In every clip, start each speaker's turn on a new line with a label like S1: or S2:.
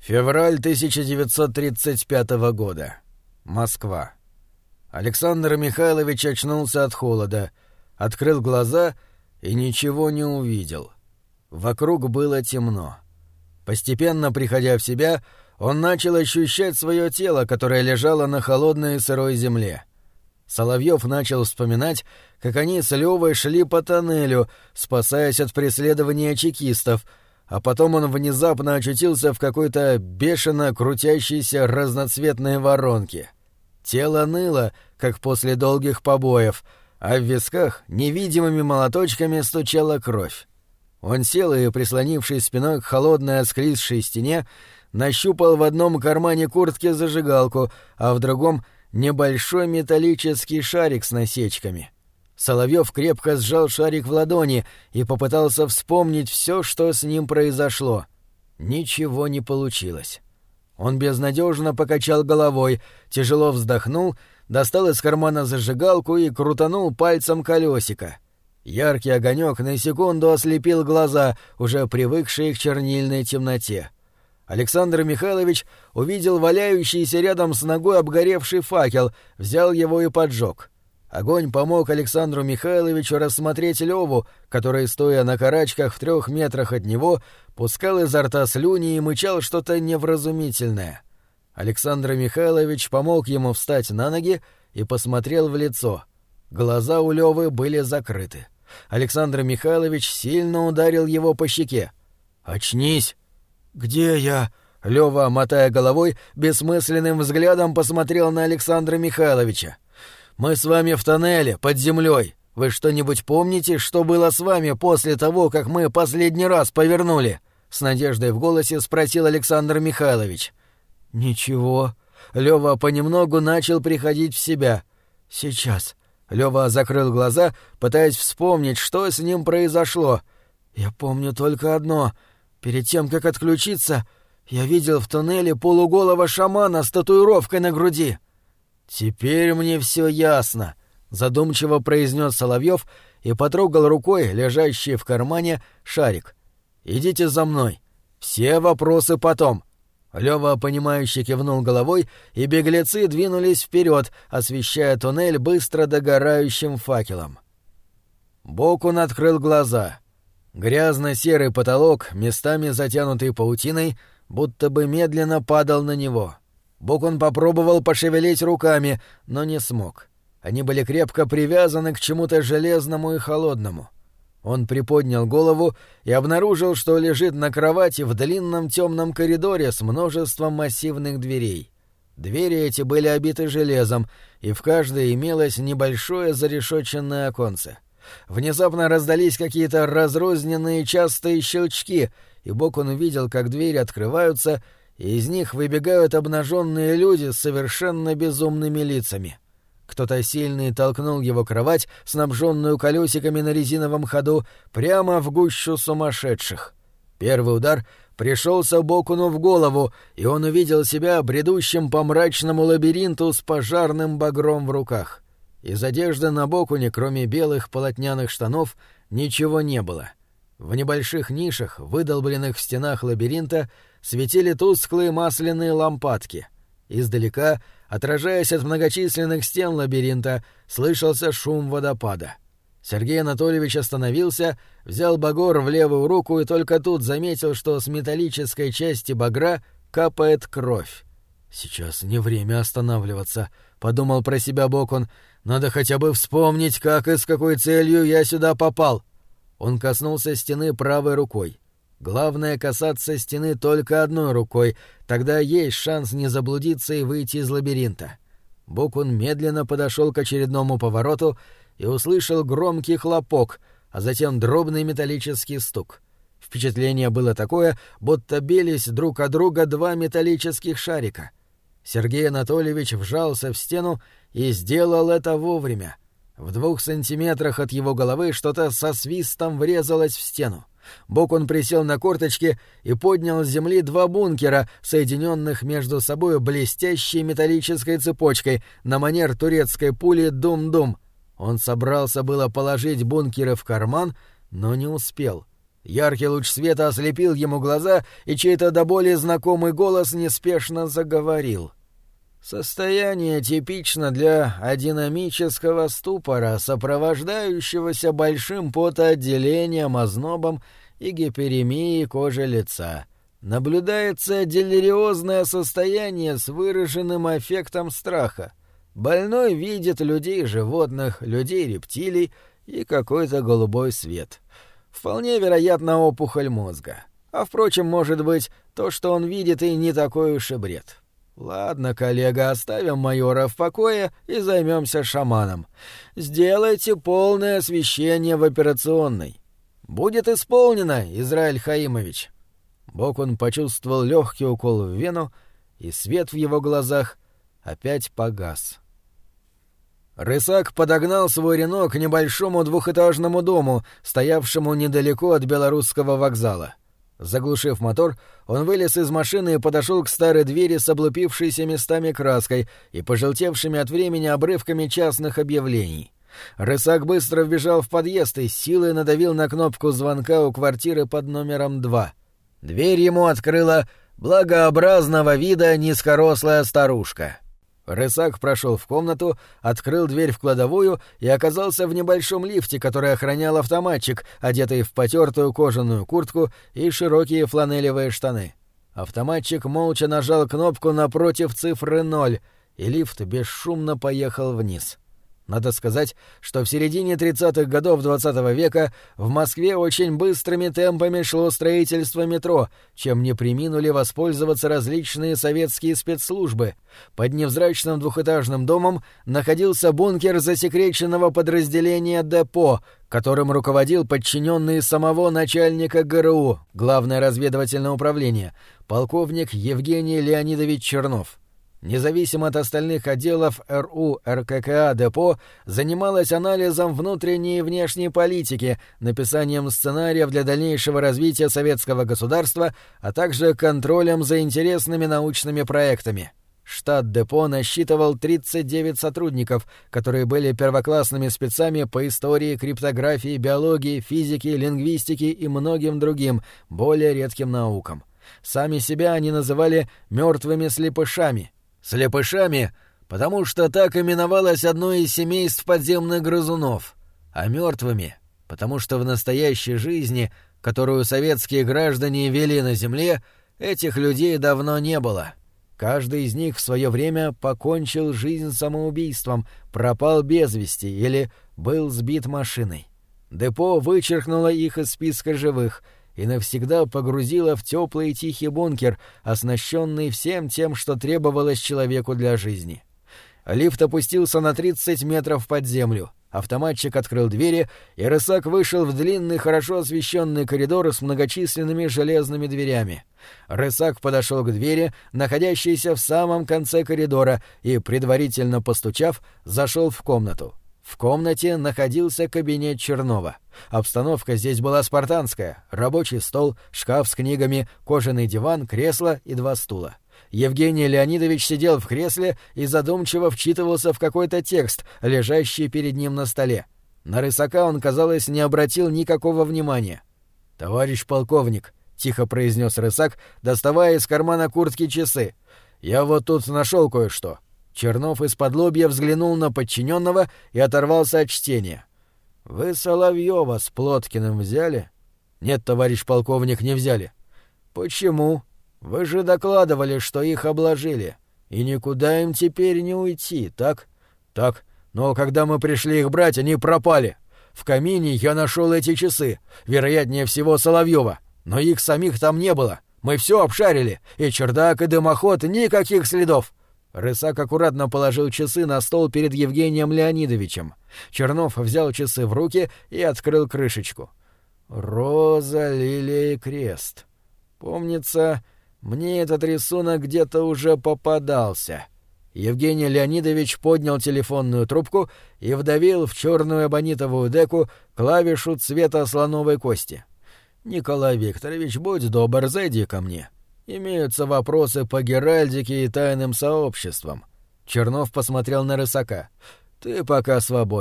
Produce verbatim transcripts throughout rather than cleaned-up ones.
S1: Февраль тысяча девятьсот тридцать пятого года. Москва. Александр Михайлович очнулся от холода, открыл глаза и ничего не увидел. Вокруг было темно. Постепенно приходя в себя, он начал ощущать свое тело, которое лежало на холодной и сырой земле. Соловьев начал вспоминать, как они с Лёвой шли по тоннелю, спасаясь от преследования чекистов, а потом он внезапно очутился в какой-то бешено крутящейся разноцветной воронке. Тело ныло, как после долгих побоев, а в висках невидимыми молоточками стучала кровь. Он сел и, прислонившись спиной к холодной осклизшей стене, нащупал в одном кармане куртки зажигалку, а в другом — небольшой металлический шарик с насечками. Соловьев крепко сжал шарик в ладони и попытался вспомнить все, что с ним произошло. Ничего не получилось. Он безнадежно покачал головой, тяжело вздохнул, достал из кармана зажигалку и крутанул пальцем колесико. Яркий огонек на секунду ослепил глаза, уже привыкшие к чернильной темноте. Александр Михайлович увидел валяющийся рядом с ногой обгоревший факел, взял его и поджег. Огонь помог Александру Михайловичу рассмотреть Леву, который, стоя на карачках в трех метрах от него, пускал изо рта слюни и мычал что-то невразумительное. Александр Михайлович помог ему встать на ноги и посмотрел в лицо. Глаза у Левы были закрыты. Александр Михайлович сильно ударил его по щеке. «Очнись!» «Где я?» Лева, мотая головой, бессмысленным взглядом посмотрел на Александра Михайловича. «Мы с вами в тоннеле, под землей. Вы что-нибудь помните, что было с вами после того, как мы последний раз повернули?» С надеждой в голосе спросил Александр Михайлович. «Ничего». Лёва понемногу начал приходить в себя. «Сейчас». Лёва закрыл глаза, пытаясь вспомнить, что с ним произошло. «Я помню только одно. Перед тем, как отключиться, я видел в туннеле полуголого шамана с татуировкой на груди». «Теперь мне все ясно», — задумчиво произнес Соловьев и потрогал рукой, лежащий в кармане, шарик. «Идите за мной. Все вопросы потом». Лёва, понимающе кивнул головой, и беглецы двинулись вперед, освещая туннель быстро догорающим факелом. Бокун открыл глаза. Грязно-серый потолок, местами затянутый паутиной, будто бы медленно падал на него. Бокун попробовал пошевелить руками, но не смог. Они были крепко привязаны к чему-то железному и холодному. Он приподнял голову и обнаружил, что лежит на кровати в длинном темном коридоре с множеством массивных дверей. Двери эти были обиты железом, и в каждой имелось небольшое зарешетченное оконце. Внезапно раздались какие-то разрозненные частые щелчки, и Бокун увидел, как двери открываются, и из них выбегают обнаженные люди с совершенно безумными лицами. Кто-то сильный толкнул его кровать, снабженную колесиками на резиновом ходу, прямо в гущу сумасшедших. Первый удар пришелся Бокуну в голову, и он увидел себя бредущим по мрачному лабиринту с пожарным багром в руках. Из одежды на Бокуне, кроме белых полотняных штанов, ничего не было. В небольших нишах, выдолбленных в стенах лабиринта, светили тусклые масляные лампадки. Издалека, отражаясь от многочисленных стен лабиринта, слышался шум водопада. Сергей Анатольевич остановился, взял багор в левую руку и только тут заметил, что с металлической части багра капает кровь. «Сейчас не время останавливаться», — подумал про себя Бокун. «Надо хотя бы вспомнить, как и с какой целью я сюда попал». Он коснулся стены правой рукой. Главное — касаться стены только одной рукой, тогда есть шанс не заблудиться и выйти из лабиринта. Бокун медленно подошел к очередному повороту и услышал громкий хлопок, а затем дробный металлический стук. Впечатление было такое, будто бились друг о друга два металлических шарика. Сергей Анатольевич вжался в стену и сделал это вовремя. В двух сантиметрах от его головы что-то со свистом врезалось в стену. Бокун присел на корточки и поднял с земли два бункера, соединенных между собой блестящей металлической цепочкой на манер турецкой пули «Дум-дум». Он собрался было положить бункеры в карман, но не успел. Яркий луч света ослепил ему глаза, и чей-то до боли знакомый голос неспешно заговорил. Состояние типично для адинамического ступора, сопровождающегося большим потоотделением, ознобом и гиперемией кожи лица. Наблюдается делириозное состояние с выраженным аффектом страха. Больной видит людей, животных, людей, рептилий и какой-то голубой свет. Вполне вероятно опухоль мозга. А впрочем, может быть, то, что он видит, и не такой уж и бред. Ладно, коллега, оставим майора в покое и займемся шаманом. Сделайте полное освещение в операционной. Будет исполнено, Израиль Хаимович. Бокун почувствовал легкий укол в вену, и свет в его глазах опять погас. Рысак подогнал свой Рено к небольшому двухэтажному дому, стоявшему недалеко от Белорусского вокзала. Заглушив мотор, он вылез из машины и подошел к старой двери с облупившейся местами краской и пожелтевшими от времени обрывками частных объявлений. Рысак быстро вбежал в подъезд и с силой надавил на кнопку звонка у квартиры под номером два. Дверь ему открыла благообразного вида низкорослая старушка. Рысак прошел в комнату, открыл дверь в кладовую и оказался в небольшом лифте, который охранял автоматчик, одетый в потертую кожаную куртку и широкие фланелевые штаны. Автоматчик молча нажал кнопку напротив цифры ноль, и лифт бесшумно поехал вниз. Надо сказать, что в середине тридцатых годов двадцатого века в Москве очень быстрыми темпами шло строительство метро, чем не преминули воспользоваться различные советские спецслужбы. Под невзрачным двухэтажным домом находился бункер засекреченного подразделения депо, которым руководил подчиненный самого начальника ГРУ, Главное разведывательное управление, полковник Евгений Леонидович Чернов. Независимо от остальных отделов РУ РККА депо занималось анализом внутренней и внешней политики, написанием сценариев для дальнейшего развития советского государства, а также контролем за интересными научными проектами. Штат депо насчитывал тридцать девять сотрудников, которые были первоклассными спецами по истории, криптографии, биологии, физике, лингвистике и многим другим, более редким наукам. Сами себя они называли «мертвыми слепышами». Слепышами, потому что так именовалось одно из семейств подземных грызунов, а мертвыми, потому что в настоящей жизни, которую советские граждане вели на земле, этих людей давно не было. Каждый из них в свое время покончил жизнь самоубийством, пропал без вести или был сбит машиной. Депо вычеркнуло их из списка живых и навсегда погрузила в теплый и тихий бункер, оснащенный всем тем, что требовалось человеку для жизни. Лифт опустился на тридцать метров под землю. Автоматчик открыл двери, и Рысак вышел в длинный, хорошо освещенный коридор с многочисленными железными дверями. Рысак подошел к двери, находящейся в самом конце коридора, и, предварительно постучав, зашел в комнату. В комнате находился кабинет Чернова. Обстановка здесь была спартанская: рабочий стол, шкаф с книгами, кожаный диван, кресло и два стула. Евгений Леонидович сидел в кресле и задумчиво вчитывался в какой-то текст, лежащий перед ним на столе. На Рысака он, казалось, не обратил никакого внимания. «Товарищ полковник», — тихо произнес Рысак, доставая из кармана куртки часы, — «я вот тут нашел кое-что». Чернов из-под-лобья взглянул на подчиненного и оторвался от чтения. «Вы Соловьева с Плоткиным взяли?» «Нет, товарищ полковник, не взяли». «Почему? Вы же докладывали, что их обложили. И никуда им теперь не уйти, так?» «Так. Но когда мы пришли их брать, они пропали. В камине я нашел эти часы, вероятнее всего Соловьева, но их самих там не было. Мы все обшарили, и чердак, и дымоход, никаких следов». Рысак аккуратно положил часы на стол перед Евгением Леонидовичем. Чернов взял часы в руки и открыл крышечку. «Роза, лилия и крест. Помнится, мне этот рисунок где-то уже попадался». Евгений Леонидович поднял телефонную трубку и вдавил в черную эбонитовую деку клавишу цвета слоновой кости. «Николай Викторович, будь добр, зайди ко мне. Имеются вопросы по геральдике и тайным сообществам». Чернов посмотрел на Рысака. «Ты пока свободен.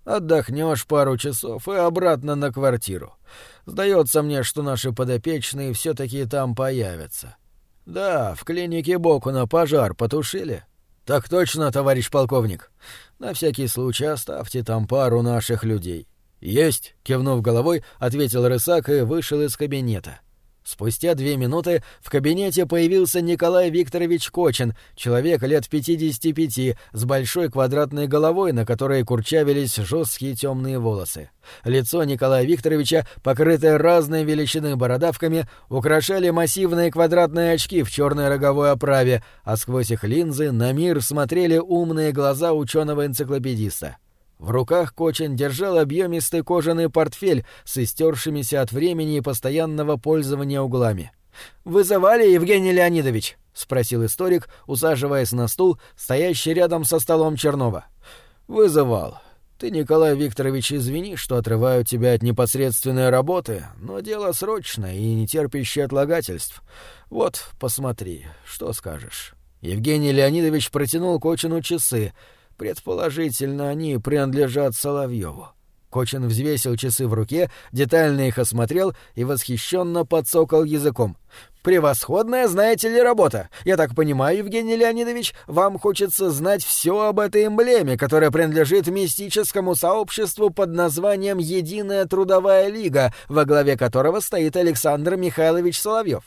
S1: Отдохнешь пару часов и обратно на квартиру. Сдается мне, что наши подопечные все-таки там появятся. Да, в клинике Бокуна пожар потушили. Так точно, товарищ полковник. На всякий случай оставьте там пару наших людей. Есть, кивнув головой, ответил Рысак и вышел из кабинета. Спустя две минуты в кабинете появился Николай Викторович Кочин, человек лет пятидесяти пяти, с большой квадратной головой, на которой курчавились жесткие темные волосы. Лицо Николая Викторовича, покрытое разной величины бородавками, украшали массивные квадратные очки в черной роговой оправе, а сквозь их линзы на мир смотрели умные глаза ученого-энциклопедиста. В руках Кочин держал объемистый кожаный портфель с истершимися от времени и постоянного пользования углами. «Вызывали, Евгений Леонидович?» — спросил историк, усаживаясь на стул, стоящий рядом со столом Чернова. «Вызывал. Ты, Николай Викторович, извини, что отрываю тебя от непосредственной работы, но дело срочное и не терпящее отлагательств. Вот, посмотри, что скажешь». Евгений Леонидович протянул Кочину часы. Предположительно, они принадлежат Соловьеву. Кочин взвесил часы в руке, детально их осмотрел и восхищенно подсокал языком. «Превосходная, знаете ли, работа! Я так понимаю, Евгений Леонидович, вам хочется знать все об этой эмблеме, которая принадлежит мистическому сообществу под названием «Единая трудовая лига», во главе которого стоит Александр Михайлович Соловьев».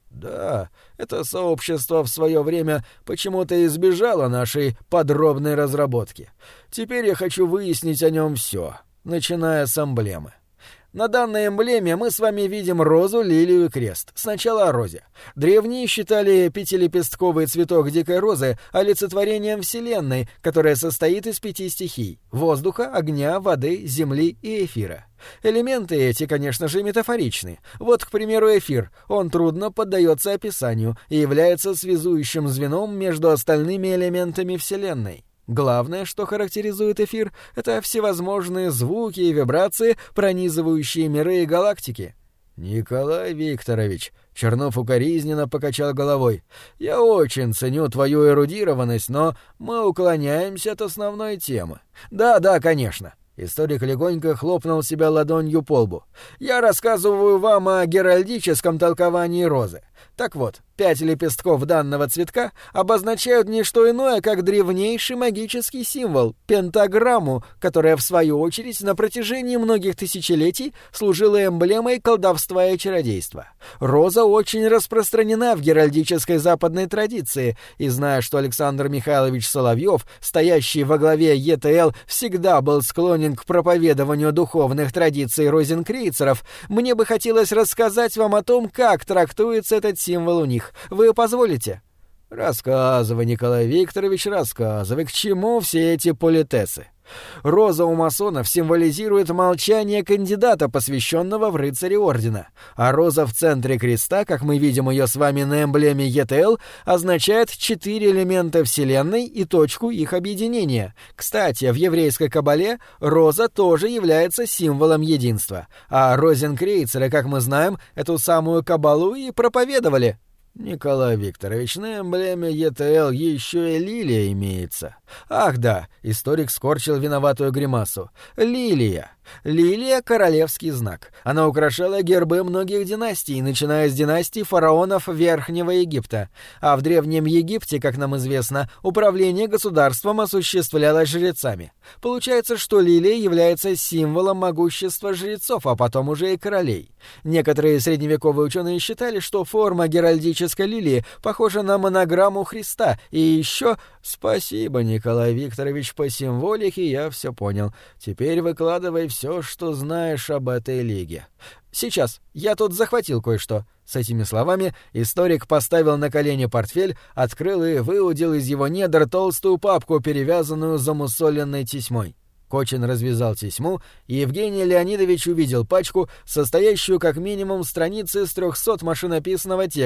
S1: Да, это сообщество в свое время почему-то избежало нашей подробной разработки. Теперь я хочу выяснить о нем все, начиная с эмблемы. На данной эмблеме мы с вами видим розу, лилию и крест. Сначала о розе. Древние считали пятилепестковый цветок дикой розы олицетворением Вселенной, которая состоит из пяти стихий — воздуха, огня, воды, земли и эфира. Элементы эти, конечно же, метафоричны. Вот, к примеру, эфир. Он трудно поддается описанию и является связующим звеном между остальными элементами Вселенной. Главное, что характеризует эфир, это всевозможные звуки и вибрации, пронизывающие миры и галактики. Николай Викторович, Чернов укоризненно покачал головой, я очень ценю твою эрудированность, но мы уклоняемся от основной темы. Да, да, конечно. Историк легонько хлопнул себя ладонью по лбу. «Я рассказываю вам о геральдическом толковании розы. Так вот, пять лепестков данного цветка обозначают не что иное, как древнейший магический символ — пентаграмму, которая, в свою очередь, на протяжении многих тысячелетий служила эмблемой колдовства и чародейства. Роза очень распространена в геральдической западной традиции, и зная, что Александр Михайлович Соловьев, стоящий во главе Е Т Л, всегда был склонен к проповедованию духовных традиций розенкрейцеров, мне бы хотелось рассказать вам о том, как трактуется этот символ у них. Вы позволите? Рассказывай, Николай Викторович, рассказывай, к чему все эти политесы. Роза у масонов символизирует молчание кандидата, посвященного в рыцари ордена, а роза в центре креста, как мы видим ее с вами на эмблеме Е Т Л, означает четыре элемента Вселенной и точку их объединения. Кстати, в еврейской кабале роза тоже является символом единства, а розенкрейцеры, как мы знаем, эту самую кабалу и проповедовали. Николай Викторович, на эмблеме Е Т Л еще и лилия имеется. Ах да, историк скорчил виноватую гримасу. Лилия. Лилия — королевский знак. Она украшала гербы многих династий, начиная с династии фараонов Верхнего Египта. А в Древнем Египте, как нам известно, управление государством осуществлялось жрецами. Получается, что лилия является символом могущества жрецов, а потом уже и королей. Некоторые средневековые ученые считали, что форма геральдической лилии похожа на монограмму Христа. И еще... Спасибо, Николай Викторович, по символике я все понял. Теперь выкладывай все, что знаешь об этой лиге. Сейчас, я тут захватил кое-что. С этими словами историк поставил на колени портфель, открыл и выудил из его недр толстую папку, перевязанную замусоленной тесьмой. Кочин развязал тесьму, и Евгений Леонидович увидел пачку, состоящую как минимум страницы с трехсот машинописного текста.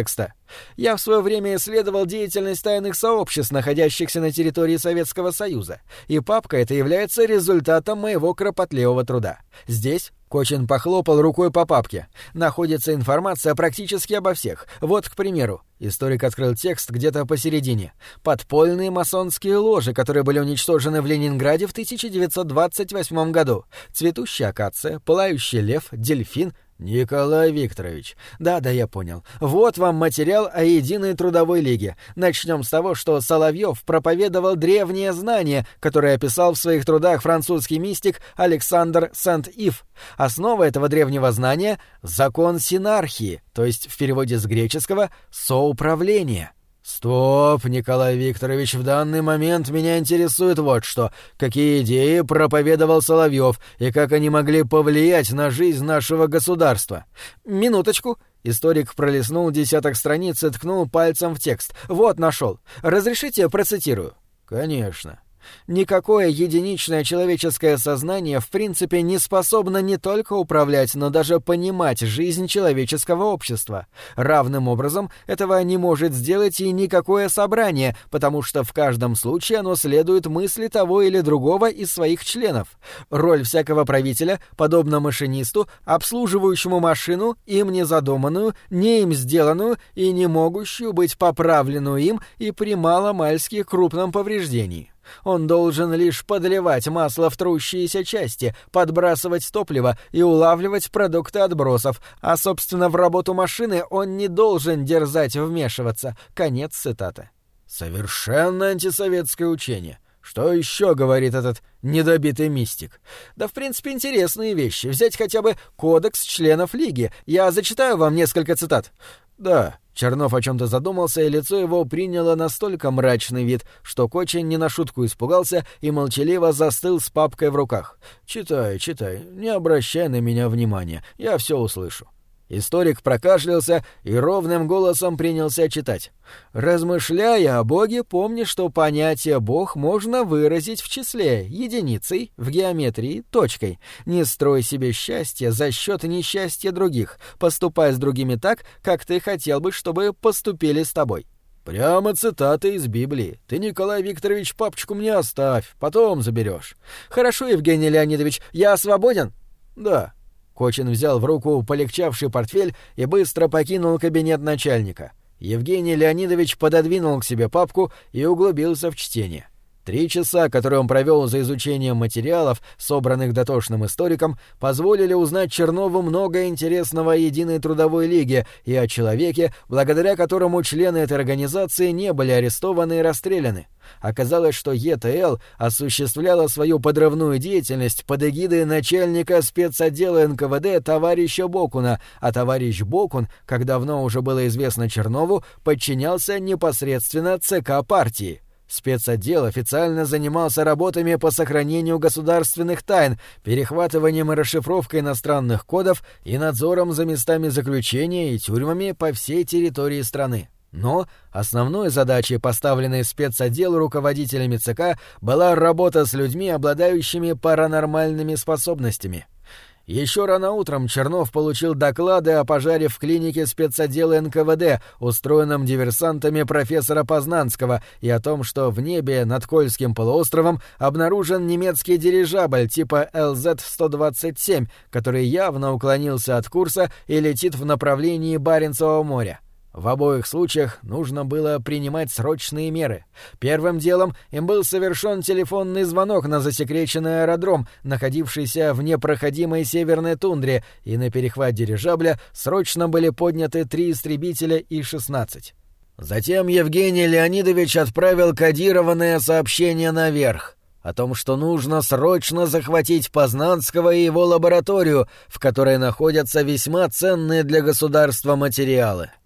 S1: Я в свое время исследовал деятельность тайных сообществ, находящихся на территории Советского Союза, и папка эта является результатом моего кропотливого труда. Здесь Кочин похлопал рукой по папке. Находится информация практически обо всех. Вот, к примеру, историк открыл текст где-то посередине. Подпольные масонские ложи, которые были уничтожены в Ленинграде в тысяча девятьсот двадцать восьмом году. Цветущая акация, пылающий лев, дельфин. Николай Викторович. Да-да, я понял. Вот вам материал о Единой трудовой лиге. Начнем с того, что Соловьев проповедовал древнее знание, которое описал в своих трудах французский мистик Александр Сент-Ив. Основа этого древнего знания — закон синархии, то есть в переводе с греческого «соуправление». «Стоп, Николай Викторович, в данный момент меня интересует вот что. Какие идеи проповедовал Соловьев и как они могли повлиять на жизнь нашего государства?» «Минуточку». Историк пролистнул десяток страниц и ткнул пальцем в текст. «Вот, нашел. Разрешите, процитирую?» «Конечно». Никакое единичное человеческое сознание в принципе не способно не только управлять, но даже понимать жизнь человеческого общества. Равным образом этого не может сделать и никакое собрание, потому что в каждом случае оно следует мысли того или другого из своих членов. Роль всякого правителя, подобно машинисту, обслуживающему машину, им не задуманную, не им сделанную и не могущую быть поправленную им и при маломальски крупном повреждении. Он должен лишь подливать масло в трущиеся части, подбрасывать топливо и улавливать продукты отбросов, а, собственно, в работу машины он не должен дерзать вмешиваться. Конец цитаты. Совершенно антисоветское учение. Что еще говорит этот недобитый мистик? Да, в принципе, интересные вещи. Взять хотя бы кодекс членов Лиги. Я зачитаю вам несколько цитат. Да. Чернов о чем-то задумался, и лицо его приняло настолько мрачный вид, что Кочин не на шутку испугался и молчаливо застыл с папкой в руках. «Читай, читай, не обращай на меня внимания, я все услышу». Историк прокашлялся и ровным голосом принялся читать. «Размышляя о Боге, помни, что понятие «Бог» можно выразить в числе, единицей, в геометрии, точкой. Не строй себе счастье за счет несчастья других, поступай с другими так, как ты хотел бы, чтобы поступили с тобой». «Прямо цитаты из Библии. Ты, Николай Викторович, папочку мне оставь, потом заберешь». «Хорошо, Евгений Леонидович, я свободен?» «Да». Кочин взял в руку полегчавший портфель и быстро покинул кабинет начальника. Евгений Леонидович пододвинул к себе папку и углубился в чтение. Три часа, которые он провел за изучением материалов, собранных дотошным историком, позволили узнать Чернову много интересного о Единой трудовой лиге и о человеке, благодаря которому члены этой организации не были арестованы и расстреляны. Оказалось, что Е Т Л осуществляла свою подрывную деятельность под эгидой начальника спецотдела эн ка вэ дэ товарища Бокуна, а товарищ Бокун, как давно уже было известно Чернову, подчинялся непосредственно цэ ка партии. Спецотдел официально занимался работами по сохранению государственных тайн, перехватыванием и расшифровкой иностранных кодов и надзором за местами заключения и тюрьмами по всей территории страны. Но основной задачей, поставленной спецотделу руководителями цэ ка, была работа с людьми, обладающими паранормальными способностями. Еще рано утром Чернов получил доклады о пожаре в клинике спецотдела эн ка вэ дэ, устроенном диверсантами профессора Познанского, и о том, что в небе над Кольским полуостровом обнаружен немецкий дирижабль типа эл зет сто двадцать семь, который явно уклонился от курса и летит в направлении Баренцевого моря. В обоих случаях нужно было принимать срочные меры. Первым делом им был совершен телефонный звонок на засекреченный аэродром, находившийся в непроходимой северной тундре, и на перехват дирижабля срочно были подняты три истребителя И шестнадцать. Затем Евгений Леонидович отправил кодированное сообщение наверх о том, что нужно срочно захватить Познанского и его лабораторию, в которой находятся весьма ценные для государства материалы.